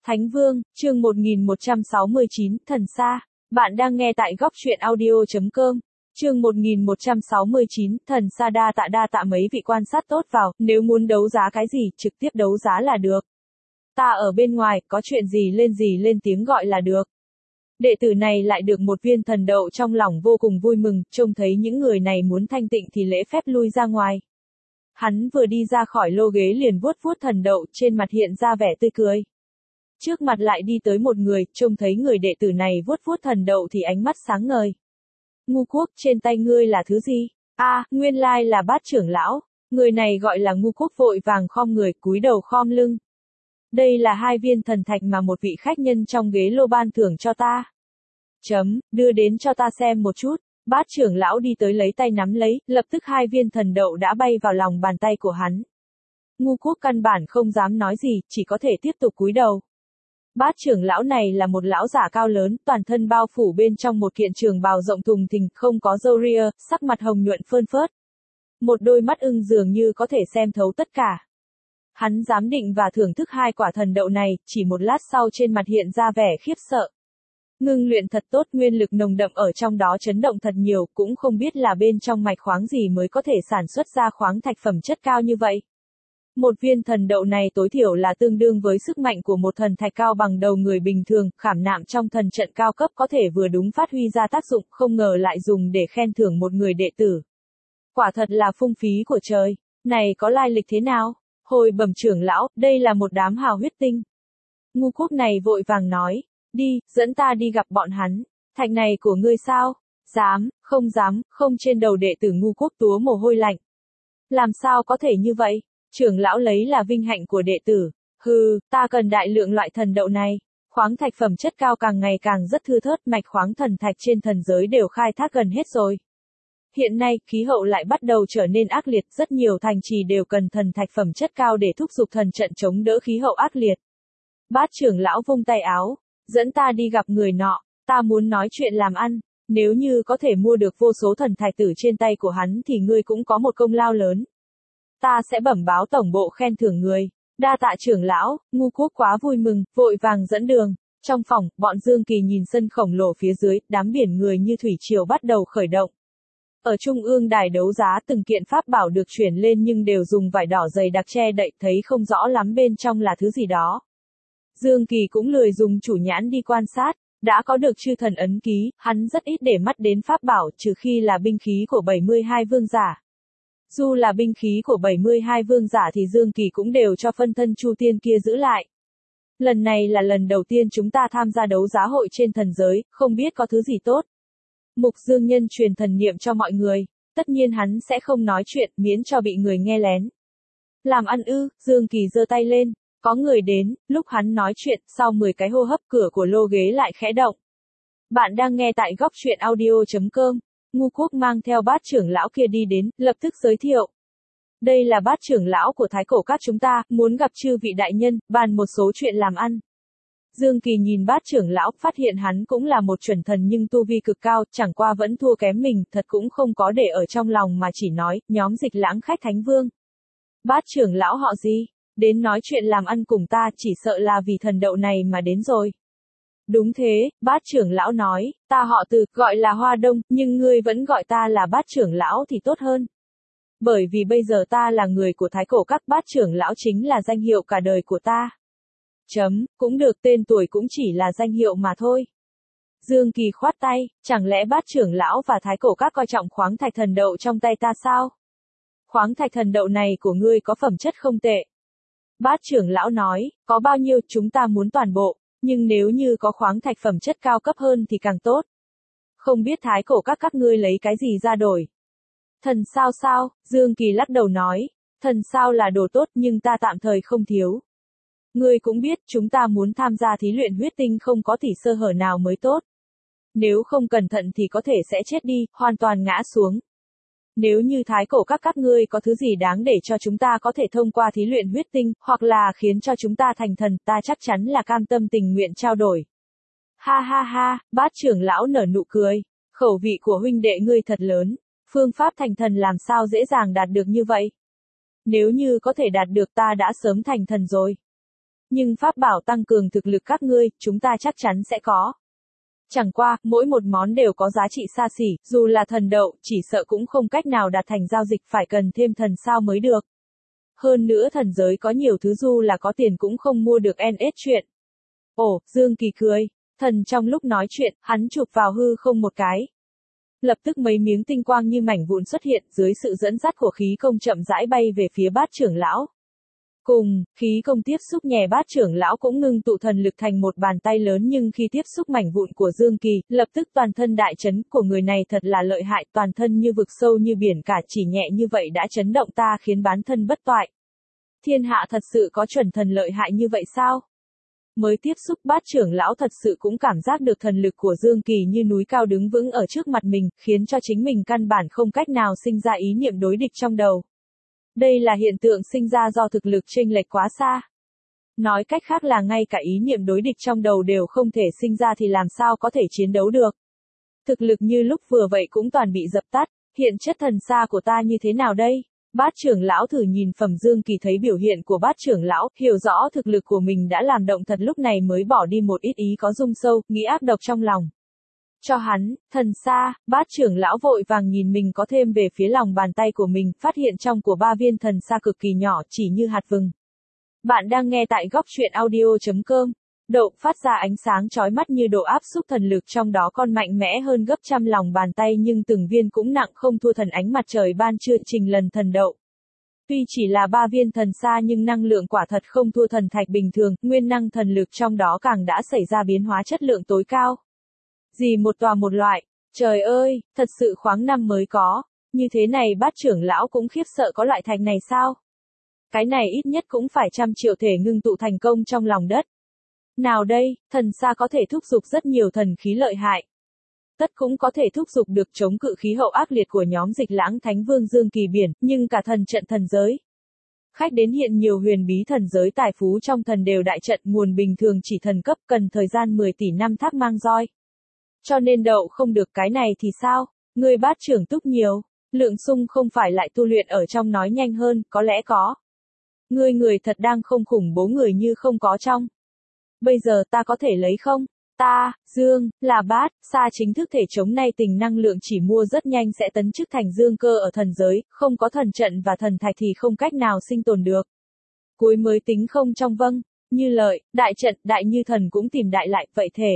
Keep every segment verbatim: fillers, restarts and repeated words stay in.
Thánh Vương, chương một nghìn một trăm sáu mươi chín, Thần Sa. Bạn đang nghe tại góc truyện audio chấm com. Chương một nghìn một trăm sáu mươi chín, Thần Sa. Đa tạ đa tạ mấy vị quan sát tốt vào, nếu muốn đấu giá cái gì, trực tiếp đấu giá là được. Ta ở bên ngoài, có chuyện gì lên gì lên tiếng gọi là được. Đệ tử này lại được một viên thần đậu, trong lòng vô cùng vui mừng, trông thấy những người này muốn thanh tịnh thì lễ phép lui ra ngoài. Hắn vừa đi ra khỏi lô ghế liền vuốt vuốt thần đậu, trên mặt hiện ra vẻ tươi cười. Trước mặt lại đi tới một người, trông thấy người đệ tử này vuốt vuốt thần đậu thì ánh mắt sáng ngời. Ngu Quốc, trên tay ngươi là thứ gì? A, à, nguyên lai là Bát trưởng lão. Người này gọi là Ngu Quốc, vội vàng khom người, cúi đầu khom lưng. Đây là hai viên thần thạch mà một vị khách nhân trong ghế lô ban thưởng cho ta. Chấm, đưa đến cho ta xem một chút. Bát trưởng lão đi tới lấy tay nắm lấy, lập tức hai viên thần đậu đã bay vào lòng bàn tay của hắn. Ngu Quốc căn bản không dám nói gì, chỉ có thể tiếp tục cúi đầu. Bát trưởng lão này là một lão giả cao lớn, toàn thân bao phủ bên trong một kiện trường bào rộng thùng thình, không có râu ria, sắc mặt hồng nhuận phơn phớt. Một đôi mắt ưng dường như có thể xem thấu tất cả. Hắn giám định và thưởng thức hai quả thần đậu này, chỉ một lát sau trên mặt hiện ra vẻ khiếp sợ. Ngưng luyện thật tốt, nguyên lực nồng đậm ở trong đó chấn động thật nhiều, cũng không biết là bên trong mạch khoáng gì mới có thể sản xuất ra khoáng thạch phẩm chất cao như vậy. Một viên thần đậu này tối thiểu là tương đương với sức mạnh của một thần thạch cao bằng đầu người bình thường, khảm nạm trong thần trận cao cấp có thể vừa đúng phát huy ra tác dụng, không ngờ lại dùng để khen thưởng một người đệ tử. Quả thật là phung phí của trời, này có lai lịch thế nào? Hồi bẩm trưởng lão, đây là một đám hào huyết tinh. Ngu Quốc này vội vàng nói, đi, dẫn ta đi gặp bọn hắn, thạch này của ngươi sao? Dám, không dám, không, trên đầu đệ tử Ngu Quốc túa mồ hôi lạnh. Làm sao có thể như vậy? Trưởng lão lấy là vinh hạnh của đệ tử. Hừ, ta cần đại lượng loại thần đậu này. Khoáng thạch phẩm chất cao càng ngày càng rất thưa thớt, mạch khoáng thần thạch trên thần giới đều khai thác gần hết rồi. Hiện nay, khí hậu lại bắt đầu trở nên ác liệt, rất nhiều thành trì đều cần thần thạch phẩm chất cao để thúc giục thần trận chống đỡ khí hậu ác liệt. Bát trưởng lão vung tay áo, dẫn ta đi gặp người nọ, ta muốn nói chuyện làm ăn, nếu như có thể mua được vô số thần thạch tử trên tay của hắn thì ngươi cũng có một công lao lớn. Ta sẽ bẩm báo tổng bộ khen thưởng người. Đa tạ trưởng lão. Ngu Quốc quá vui mừng, vội vàng dẫn đường. Trong phòng, bọn Dương Kỳ nhìn sân khổng lồ phía dưới, đám biển người như thủy triều bắt đầu khởi động. Ở trung ương đài đấu giá, từng kiện pháp bảo được chuyển lên nhưng đều dùng vải đỏ dày đặc che đậy, thấy không rõ lắm bên trong là thứ gì đó. Dương Kỳ cũng lười dùng chủ nhãn đi quan sát, đã có được chư thần ấn ký, hắn rất ít để mắt đến pháp bảo, trừ khi là binh khí của bảy mươi hai vương giả. Dù là binh khí của bảy mươi hai vương giả thì Dương Kỳ cũng đều cho phân thân Chu Tiên kia giữ lại. Lần này là lần đầu tiên chúng ta tham gia đấu giá hội trên thần giới, không biết có thứ gì tốt. Mục Dương Nhân truyền thần niệm cho mọi người, tất nhiên hắn sẽ không nói chuyện, miễn cho bị người nghe lén. Làm ăn ư? Dương Kỳ giơ tay lên, có người đến, lúc hắn nói chuyện, sau mười cái hô hấp cửa của lô ghế lại khẽ động. Bạn đang nghe tại góc truyện audio chấm com. Ngu Quốc mang theo bát trưởng lão kia đi đến, lập tức giới thiệu. Đây là bát trưởng lão của Thái Cổ Các chúng ta, muốn gặp chư vị đại nhân, bàn một số chuyện làm ăn. Dương Kỳ nhìn bát trưởng lão, phát hiện hắn cũng là một chuẩn thần nhưng tu vi cực cao, chẳng qua vẫn thua kém mình, thật cũng không có để ở trong lòng mà chỉ nói, nhóm Dịch Lãng khách Thánh Vương. Bát trưởng lão họ gì? Đến nói chuyện làm ăn cùng ta, chỉ sợ là vì thần đậu này mà đến rồi. Đúng thế, bát trưởng lão nói, ta họ Từ, gọi là Hoa Đông, nhưng ngươi vẫn gọi ta là bát trưởng lão thì tốt hơn. Bởi vì bây giờ ta là người của Thái Cổ Các, bát trưởng lão chính là danh hiệu cả đời của ta. Chấm, cũng được, tên tuổi cũng chỉ là danh hiệu mà thôi. Dương Kỳ khoát tay, chẳng lẽ bát trưởng lão và Thái Cổ Các coi trọng khoáng thạch thần đậu trong tay ta sao? Khoáng thạch thần đậu này của ngươi có phẩm chất không tệ. Bát trưởng lão nói, có bao nhiêu chúng ta muốn toàn bộ. Nhưng nếu như có khoáng thạch phẩm chất cao cấp hơn thì càng tốt. Không biết Thái Cổ Các các ngươi lấy cái gì ra đổi? Thần sao sao? Dương Kỳ lắc đầu nói, thần sao là đồ tốt nhưng ta tạm thời không thiếu. Ngươi cũng biết chúng ta muốn tham gia thí luyện huyết tinh không có tỉ sơ hở nào mới tốt. Nếu không cẩn thận thì có thể sẽ chết đi, hoàn toàn ngã xuống. Nếu như Thái Cổ Các các ngươi có thứ gì đáng để cho chúng ta có thể thông qua thí luyện huyết tinh, hoặc là khiến cho chúng ta thành thần, ta chắc chắn là cam tâm tình nguyện trao đổi. Ha ha ha, bát trưởng lão nở nụ cười, khẩu vị của huynh đệ ngươi thật lớn, phương pháp thành thần làm sao dễ dàng đạt được như vậy? Nếu như có thể đạt được ta đã sớm thành thần rồi. Nhưng pháp bảo tăng cường thực lực các ngươi, chúng ta chắc chắn sẽ có. Chẳng qua, mỗi một món đều có giá trị xa xỉ, dù là thần đậu, chỉ sợ cũng không cách nào đạt thành giao dịch phải cần thêm thần sao mới được. Hơn nữa thần giới có nhiều thứ dù là có tiền cũng không mua được en ét chuyện. Ồ, Dương Kỳ cười. Thần trong lúc nói chuyện, hắn chụp vào hư không một cái. Lập tức mấy miếng tinh quang như mảnh vụn xuất hiện, dưới sự dẫn dắt của khí công chậm rãi bay về phía bát trưởng lão. Cùng, khí công tiếp xúc nhẹ bát trưởng lão cũng ngưng tụ thần lực thành một bàn tay lớn, nhưng khi tiếp xúc mảnh vụn của Dương Kỳ, lập tức toàn thân đại chấn, của người này thật là lợi hại, toàn thân như vực sâu như biển cả, chỉ nhẹ như vậy đã chấn động ta khiến bán thân bất toại. Thiên hạ thật sự có chuẩn thần lợi hại như vậy sao? Mới tiếp xúc bát trưởng lão thật sự cũng cảm giác được thần lực của Dương Kỳ như núi cao đứng vững ở trước mặt mình, khiến cho chính mình căn bản không cách nào sinh ra ý niệm đối địch trong đầu. Đây là hiện tượng sinh ra do thực lực chênh lệch quá xa. Nói cách khác là ngay cả ý niệm đối địch trong đầu đều không thể sinh ra thì làm sao có thể chiến đấu được. Thực lực như lúc vừa vậy cũng toàn bị dập tắt, hiện chất thần xa của ta như thế nào đây? Bát trưởng lão thử nhìn Phẩm Dương Kỳ, thấy biểu hiện của bát trưởng lão, hiểu rõ thực lực của mình đã làm động thật, lúc này mới bỏ đi một ít ý có dung sâu, nghĩ ác độc trong lòng. Cho hắn, thần xa, bát trưởng lão vội vàng nhìn mình có thêm về phía lòng bàn tay của mình, phát hiện trong của ba viên thần xa cực kỳ nhỏ, chỉ như hạt vừng. Bạn đang nghe tại góc truyện audio chấm com. Độ phát ra ánh sáng chói mắt như độ áp xúc thần lực, trong đó còn mạnh mẽ hơn gấp trăm lòng bàn tay, nhưng từng viên cũng nặng không thua thần ánh mặt trời ban trưa trình lần thần đậu. Tuy chỉ là ba viên thần xa nhưng năng lượng quả thật không thua thần thạch bình thường, nguyên năng thần lực trong đó càng đã xảy ra biến hóa chất lượng tối cao. Gì một tòa một loại, trời ơi, thật sự khoáng năm mới có, như thế này bát trưởng lão cũng khiếp sợ, có loại thạch này sao? Cái này ít nhất cũng phải trăm triệu thể ngưng tụ thành công trong lòng đất. Nào đây, thần xa có thể thúc giục rất nhiều thần khí lợi hại. Tất cũng có thể thúc giục được chống cự khí hậu ác liệt của nhóm Dịch Lãng Thánh Vương Dương Kỳ Biển, nhưng cả thần trận thần giới. Khách đến hiện nhiều huyền bí thần giới tài phú trong thần đều đại trận, nguồn bình thường chỉ thần cấp, cần thời gian mười tỷ năm thác mang roi. Cho nên đậu không được cái này thì sao? Người bát trưởng túc nhiều, lượng sung không phải lại tu luyện ở trong nói nhanh hơn, có lẽ có. Ngươi người thật đang không khủng bố người như không có trong. Bây giờ ta có thể lấy không? Ta, Dương, là bát, xa chính thức thể chống nay tình năng lượng chỉ mua rất nhanh sẽ tấn chức thành dương cơ ở thần giới, không có thần trận và thần thạch thì không cách nào sinh tồn được. Cuối mới tính không trong vâng, như lợi, đại trận, đại như thần cũng tìm đại lại, vậy thể.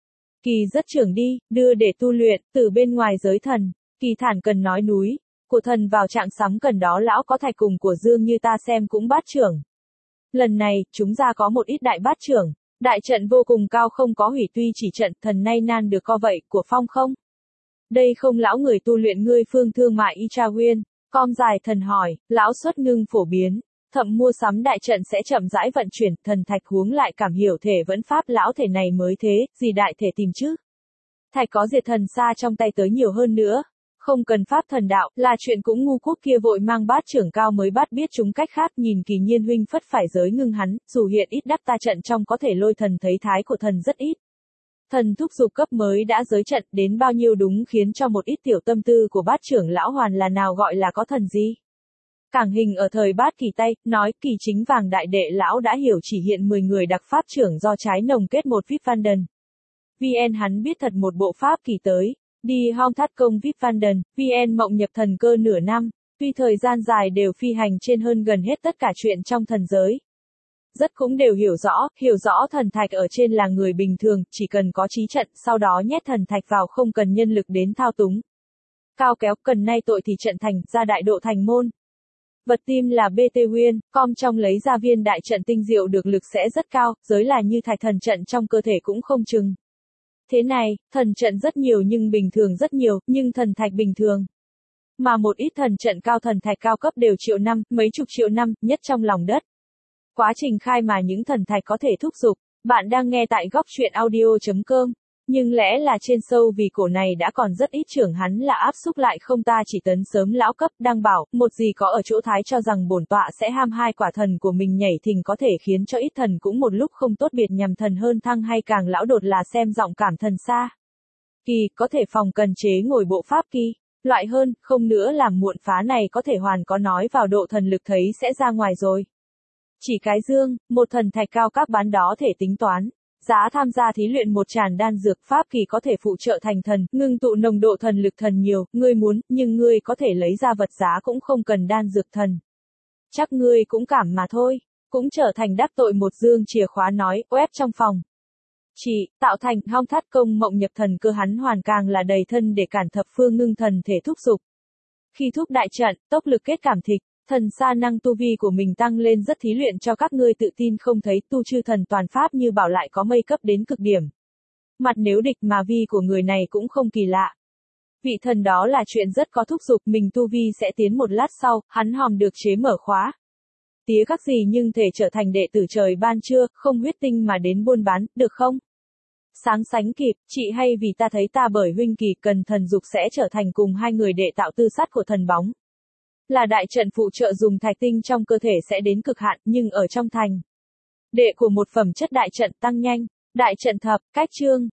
Kỳ rất trưởng đi, đưa để tu luyện, từ bên ngoài giới thần, kỳ thản cần nói núi, của thần vào trạng sắm cần đó lão có thạch cùng của Dương như ta xem cũng bát trưởng. Lần này, chúng ra có một ít đại bát trưởng. Đại trận vô cùng cao không có hủy, tuy chỉ trận thần nay nan được co vậy, của phong không? Đây không lão người tu luyện ngươi phương thương mại y cha huyên, com dài thần hỏi, lão xuất ngưng phổ biến, thậm mua sắm đại trận sẽ chậm rãi vận chuyển, thần thạch huống lại cảm hiểu thể vẫn pháp lão thể này mới thế, gì đại thể tìm chứ? Thạch có diệt thần xa trong tay tới nhiều hơn nữa. Không cần pháp thần đạo, là chuyện cũng ngu quốc kia vội mang bát trưởng cao mới bắt biết chúng cách khác, nhìn Kỳ Nhiên huynh phất phải giới ngưng hắn, dù hiện ít đắc ta trận trong có thể lôi thần thấy thái của thần rất ít. Thần thúc dục cấp mới đã giới trận đến bao nhiêu đúng khiến cho một ít tiểu tâm tư của bát trưởng lão hoàn là nào gọi là có thần gì. Cảng hình ở thời bát kỳ tay, nói kỳ chính vàng đại đệ lão đã hiểu chỉ hiện mười người đặc pháp trưởng do trái nồng kết một vip văn đần. vê en hắn biết thật một bộ pháp kỳ tới. Đi hong thắt công vip văn đần, vê en mộng nhập thần cơ nửa năm, tuy thời gian dài đều phi hành trên hơn gần hết tất cả chuyện trong thần giới. Rất cũng đều hiểu rõ, hiểu rõ thần thạch ở trên là người bình thường, chỉ cần có trí trận, sau đó nhét thần thạch vào không cần nhân lực đến thao túng. Cao kéo, cần nay tội thì trận thành, ra đại độ thành môn. Vật tim là bê tê huyên, com trong lấy ra viên đại trận tinh diệu được lực sẽ rất cao, giới là như thạch thần trận trong cơ thể cũng không chừng. Thế này, thần trận rất nhiều nhưng bình thường rất nhiều, nhưng thần thạch bình thường. Mà một ít thần trận cao thần thạch cao cấp đều triệu năm, mấy chục triệu năm, nhất trong lòng đất. Quá trình khai mà những thần thạch có thể thúc giục, bạn đang nghe tại góc truyện audio chấm com. Nhưng lẽ là trên sâu vì cổ này đã còn rất ít trưởng hắn là áp xúc lại không ta chỉ tấn sớm lão cấp, đang bảo, một gì có ở chỗ thái cho rằng bổn tọa sẽ ham hai quả thần của mình nhảy thình có thể khiến cho ít thần cũng một lúc không tốt biệt nhằm thần hơn thăng hay càng lão đột là xem giọng cảm thần xa. Kỳ, có thể phòng cần chế ngồi bộ pháp kỳ. Loại hơn, không nữa làm muộn phá này có thể hoàn có nói vào độ thần lực thấy sẽ ra ngoài rồi. Chỉ cái dương, một thần thạch cao các bán đó thể tính toán. Giá tham gia thí luyện một tràn đan dược pháp kỳ có thể phụ trợ thành thần, ngưng tụ nồng độ thần lực thần nhiều, ngươi muốn, nhưng ngươi có thể lấy ra vật giá cũng không cần đan dược thần. Chắc ngươi cũng cảm mà thôi, cũng trở thành đắc tội một dương chìa khóa nói, oét trong phòng. Chỉ, tạo thành, hong thắt công mộng nhập thần cơ hắn hoàn càng là đầy thân để cản thập phương ngưng thần thể thúc dục. Khi thúc đại trận, tốc lực kết cảm thịch, thần sa năng tu vi của mình tăng lên rất thí luyện cho các ngươi tự tin không thấy tu chư thần toàn pháp như bảo lại có mây cấp đến cực điểm. Mặt nếu địch mà vi của người này cũng không kỳ lạ. Vị thần đó là chuyện rất có thúc dục mình tu vi sẽ tiến một lát sau, hắn hòm được chế mở khóa. Tía các gì nhưng thể trở thành đệ tử trời ban chưa, không huyết tinh mà đến buôn bán, được không? Sáng sánh kịp, chị hay vì ta thấy ta bởi huynh kỳ cần thần dục sẽ trở thành cùng hai người đệ tạo tư sát của thần bóng. Là đại trận phụ trợ dùng thạch tinh trong cơ thể sẽ đến cực hạn, nhưng ở trong thành. Đệ của một phẩm chất đại trận tăng nhanh, đại trận thập, cách chương,